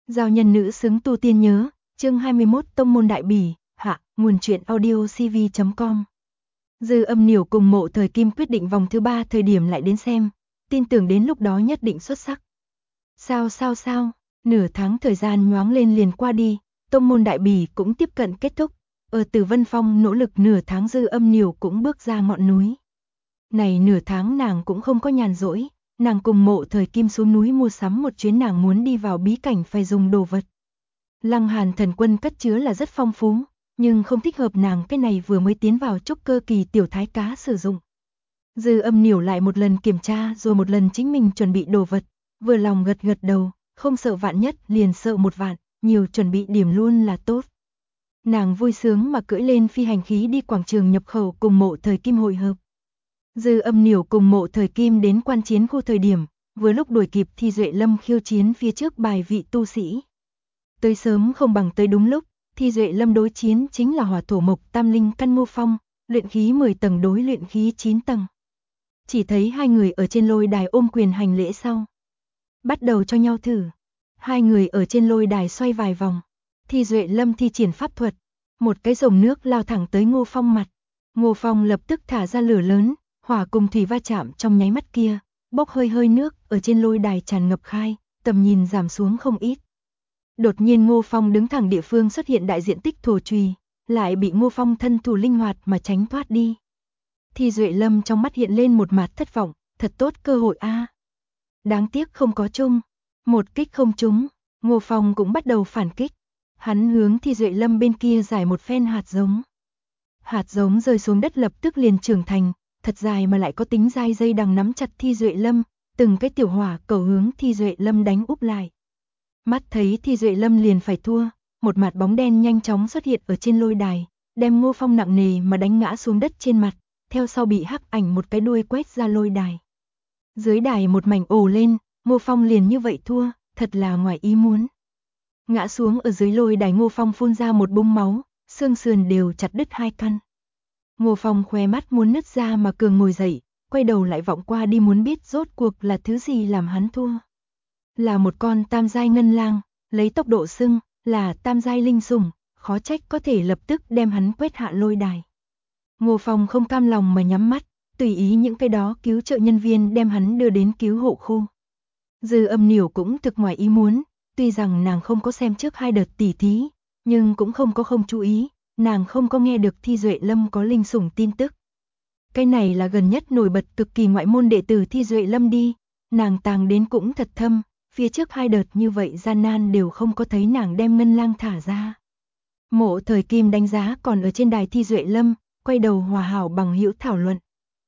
Giao nhân nữ xứng tu tiên nhớ, chương 21 Tông môn đại bỉ, hạ, nguồn truyện audio cv.com. Dư Âm Niểu cùng Mộ Thời Kim quyết định vòng thứ 3 thời điểm lại đến xem, tin tưởng đến lúc đó nhất định xuất sắc. Sao, nửa tháng thời gian nhoáng lên liền qua đi, tông môn đại bỉ cũng tiếp cận kết thúc, ở Tử Vân Phong nỗ lực nửa tháng Dư Âm Niểu cũng bước ra ngọn núi. Này nửa tháng nàng cũng không có nhàn rỗi, nàng cùng Mộ Thời Kim xuống núi mua sắm một chuyến, nàng muốn đi vào bí cảnh phải dùng đồ vật. Lăng Hàn thần quân cất chứa là rất phong phú, nhưng không thích hợp nàng cái này vừa mới tiến vào trúc cơ kỳ tiểu thái cá sử dụng. Dư Âm Niểu lại một lần kiểm tra rồi một lần chính mình chuẩn bị đồ vật, vừa lòng gật gật đầu, không sợ vạn nhất liền sợ một vạn, nhiều chuẩn bị điểm luôn là tốt. Nàng vui sướng mà cưỡi lên phi hành khí đi quảng trường nhập khẩu cùng Mộ Thời Kim hội hợp. Dư Âm Niểu cùng Mộ Thời Kim đến quan chiến khu thời điểm, vừa lúc đuổi kịp Thi Duệ Lâm khiêu chiến phía trước bài vị tu sĩ. Tới sớm không bằng tới đúng lúc, Thi Duệ Lâm đối chiến chính là hỏa thổ mộc tam linh căn Ngô Phong, luyện khí 10 tầng đối luyện khí 9 tầng. Chỉ thấy hai người ở trên lôi đài ôm quyền hành lễ sau. Bắt đầu cho nhau thử. Hai người ở trên lôi đài xoay vài vòng. Thi Duệ Lâm thi triển pháp thuật. Một cái dòng nước lao thẳng tới Ngô Phong mặt. Ngô Phong lập tức thả ra lửa lớn, hỏa cùng thủy va chạm trong nháy mắt kia, bốc hơi nước ở trên lôi đài tràn ngập khai, tầm nhìn giảm xuống không ít. Đột nhiên Ngô Phong đứng thẳng địa phương xuất hiện đại diện tích thổ chùy, lại bị Ngô Phong thân thủ linh hoạt mà tránh thoát đi. Thi Duệ Lâm trong mắt hiện lên một mặt thất vọng, thật tốt cơ hội a. Đáng tiếc không có chung, một kích không trúng, Ngô Phong cũng bắt đầu phản kích. Hắn hướng Thi Duệ Lâm bên kia giải một phen hạt giống. Hạt giống rơi xuống đất lập tức liền trưởng thành, thật dài mà lại có tính dai, dây đằng nắm chặt Thi Duệ Lâm, từng cái tiểu hỏa cầu hướng Thi Duệ Lâm đánh úp lại. Mắt thấy Thi Duệ Lâm liền phải thua, một mặt bóng đen nhanh chóng xuất hiện ở trên lôi đài, đem Ngô Phong nặng nề mà đánh ngã xuống đất trên mặt, theo sau bị hắc ảnh một cái đuôi quét ra lôi đài. Dưới đài một mảnh ồ lên, Ngô Phong liền như vậy thua, thật là ngoài ý muốn. Ngã xuống ở dưới lôi đài Ngô Phong phun ra một búng máu, xương sườn đều chặt đứt hai căn. Ngô Phong khóe mắt muốn nứt ra mà cường ngồi dậy, quay đầu lại vọng qua đi muốn biết rốt cuộc là thứ gì làm hắn thua. Là một con tam giai ngân lang, lấy tốc độ xưng, là tam giai linh sủng, khó trách có thể lập tức đem hắn quét hạ lôi đài. Ngô Phong không cam lòng mà nhắm mắt, tùy ý những cái đó cứu trợ nhân viên đem hắn đưa đến cứu hộ khu. Dư Âm Niểu cũng thực ngoài ý muốn, tuy rằng nàng không có xem trước hai đợt tỉ thí, nhưng cũng không có không chú ý, nàng không có nghe được Thi Duệ Lâm có linh sủng tin tức. Cái này là gần nhất nổi bật cực kỳ ngoại môn đệ tử Thi Duệ Lâm đi, nàng tàng đến cũng thật thâm, phía trước hai đợt như vậy gian nan đều không có thấy nàng đem ngân lang thả ra. Mộ Thời Kim đánh giá còn ở trên đài Thi Duệ Lâm, quay đầu hòa hảo bằng hữu thảo luận.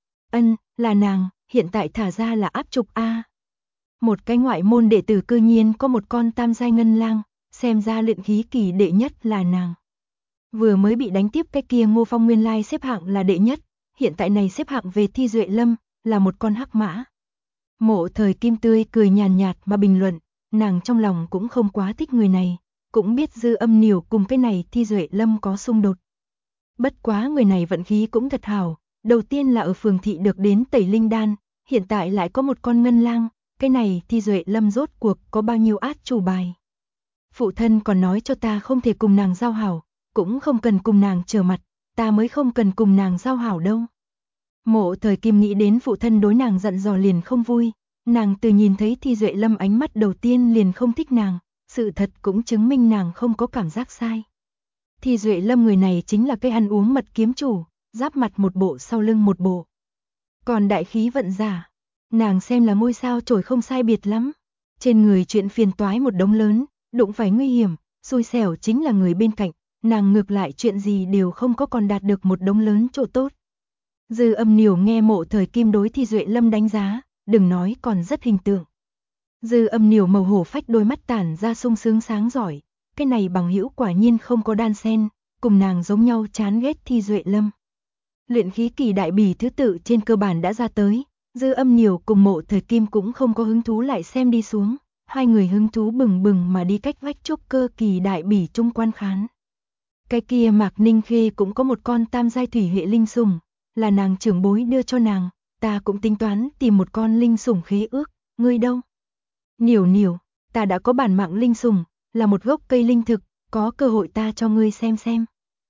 Là nàng, hiện tại thả ra là áp trục A. Một cái ngoại môn đệ tử cư nhiên có một con tam giai ngân lang, xem ra luyện khí kỳ đệ nhất là nàng. Vừa mới bị đánh tiếp cái kia Ngô Phong nguyên lai xếp hạng là đệ nhất, hiện tại này xếp hạng về Thi Duệ Lâm, là một con hắc mã. Mộ Thời Kim tươi cười nhàn nhạt mà bình luận, nàng trong lòng cũng không quá thích người này, cũng biết Dư Âm Niểu cùng cái này Thi Duệ Lâm có xung đột. Bất quá người này vận khí cũng thật hảo, đầu tiên là ở phường thị được đến tẩy linh đan, hiện tại lại có một con ngân lang, cái này Thi Duệ Lâm rốt cuộc có bao nhiêu át chủ bài. Phụ thân còn nói cho ta không thể cùng nàng giao hảo, cũng không cần cùng nàng trở mặt, ta mới không cần cùng nàng giao hảo đâu. Mộ Thời Kim nghĩ đến phụ thân đối nàng dặn dò liền không vui, nàng từ nhìn thấy Thi Duệ Lâm ánh mắt đầu tiên liền không thích nàng, sự thật cũng chứng minh nàng không có cảm giác sai. Thi Duệ Lâm người này chính là cây ăn uống mật kiếm chủ, giáp mặt một bộ sau lưng một bộ. Còn đại khí vận giả, nàng xem là ngôi sao chổi không sai biệt lắm. Trên người chuyện phiền toái một đống lớn, đụng phải nguy hiểm, xui xẻo chính là người bên cạnh, nàng ngược lại chuyện gì đều không có còn đạt được một đống lớn chỗ tốt. Dư Âm Niểu nghe Mộ Thời Kim đối Thi Duệ Lâm đánh giá, đừng nói còn rất hình tượng. Dư Âm Niểu màu hổ phách đôi mắt tản ra sung sướng sáng giỏi, cái này bằng hữu quả nhiên không có đan sen, cùng nàng giống nhau chán ghét Thi Duệ Lâm. Luyện khí kỳ đại bỉ thứ tự trên cơ bản đã ra tới, Dư Âm Niểu cùng Mộ Thời Kim cũng không có hứng thú lại xem đi xuống, hai người hứng thú bừng bừng mà đi cách vách trúc cơ kỳ đại bỉ trung quan khán. Cái kia Mạc Ninh Khê cũng có một con tam giai thủy hệ linh sủng, là nàng trưởng bối đưa cho nàng, ta cũng tính toán tìm một con linh sủng khế ước, ngươi đâu? Niểu, ta đã có bản mạng linh sủng, là một gốc cây linh thực, có cơ hội ta cho ngươi xem.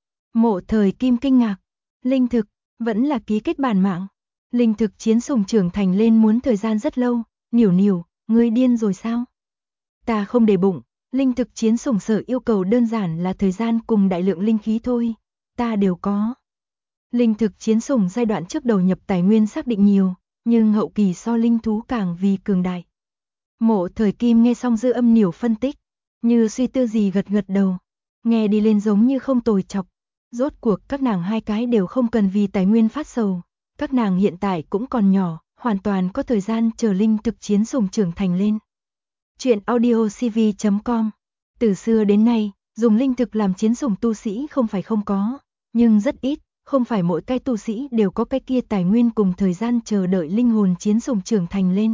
Mộ Thời Kim kinh ngạc, linh thực, vẫn là ký kết bản mạng. Linh thực chiến sủng trưởng thành lên muốn thời gian rất lâu, Niểu, ngươi điên rồi sao? Ta không để bụng, linh thực chiến sủng sở yêu cầu đơn giản là thời gian cùng đại lượng linh khí thôi, ta đều có. Linh thực chiến sủng giai đoạn trước đầu nhập tài nguyên xác định nhiều, nhưng hậu kỳ so linh thú càng vì cường đại. Mộ Thời Kim nghe xong Dư Âm Niểu phân tích, như suy tư gì gật đầu, nghe đi lên giống như không tồi chọc. Rốt cuộc các nàng hai cái đều không cần vì tài nguyên phát sầu, các nàng hiện tại cũng còn nhỏ, hoàn toàn có thời gian chờ linh thực chiến sủng trưởng thành lên. Chuyện audiocv.com. Từ xưa đến nay, dùng linh thực làm chiến sủng tu sĩ không phải không có, nhưng rất ít, không phải mỗi cái tu sĩ đều có cái kia tài nguyên cùng thời gian chờ đợi linh hồn chiến sủng trưởng thành lên.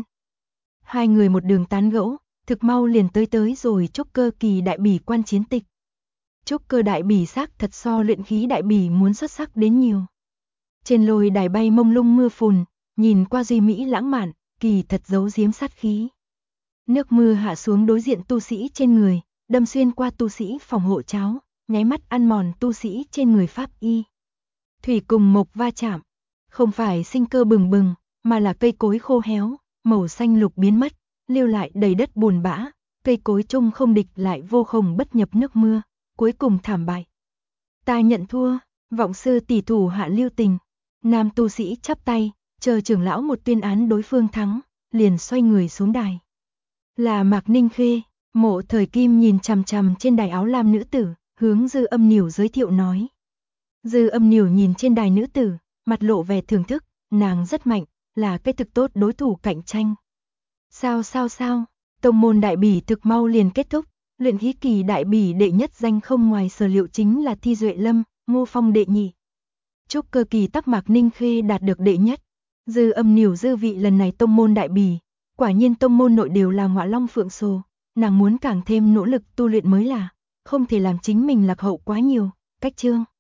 Hai người một đường tán gẫu, thực mau liền tới rồi trúc cơ kỳ đại bỉ quan chiến tịch. Trúc cơ đại bỉ xác thật so luyện khí đại bỉ muốn xuất sắc đến nhiều. Trên lôi đài bay mông lung mưa phùn, nhìn qua duy mỹ lãng mạn, kỳ thật giấu giếm sát khí. Nước mưa hạ xuống đối diện tu sĩ trên người, đâm xuyên qua tu sĩ phòng hộ cháo, nháy mắt ăn mòn tu sĩ trên người pháp y. Thủy cùng mộc va chạm, không phải sinh cơ bừng bừng, mà là cây cối khô héo, màu xanh lục biến mất, lưu lại đầy đất buồn bã, cây cối chung không địch lại vô khổng bất nhập nước mưa, cuối cùng thảm bại. Ta nhận thua, vọng sư tỷ thủ hạ lưu tình. Nam tu sĩ chắp tay, chờ trưởng lão một tuyên án đối phương thắng, liền xoay người xuống đài. Là Mạc Ninh Khê. Mộ Thời Kim nhìn chằm chằm trên đài áo lam nữ tử, hướng Dư Âm Niểu giới thiệu nói. Dư Âm Niểu nhìn trên đài nữ tử, mặt lộ vẻ thưởng thức, nàng rất mạnh, là cái thực tốt đối thủ cạnh tranh. Sao, tông môn đại bỉ thực mau liền kết thúc, luyện khí kỳ đại bỉ đệ nhất danh không ngoài sở liệu chính là Thi Duệ Lâm, Ngô Phong đệ nhị. Trúc cơ kỳ tắc Mạc Ninh Khê đạt được đệ nhất. Dư Âm Niểu dư vị lần này tông môn đại bỉ, quả nhiên tông môn nội đều là ngọa long phượng sồ, nàng muốn càng thêm nỗ lực tu luyện mới là, không thể làm chính mình lạc hậu quá nhiều. Cách chương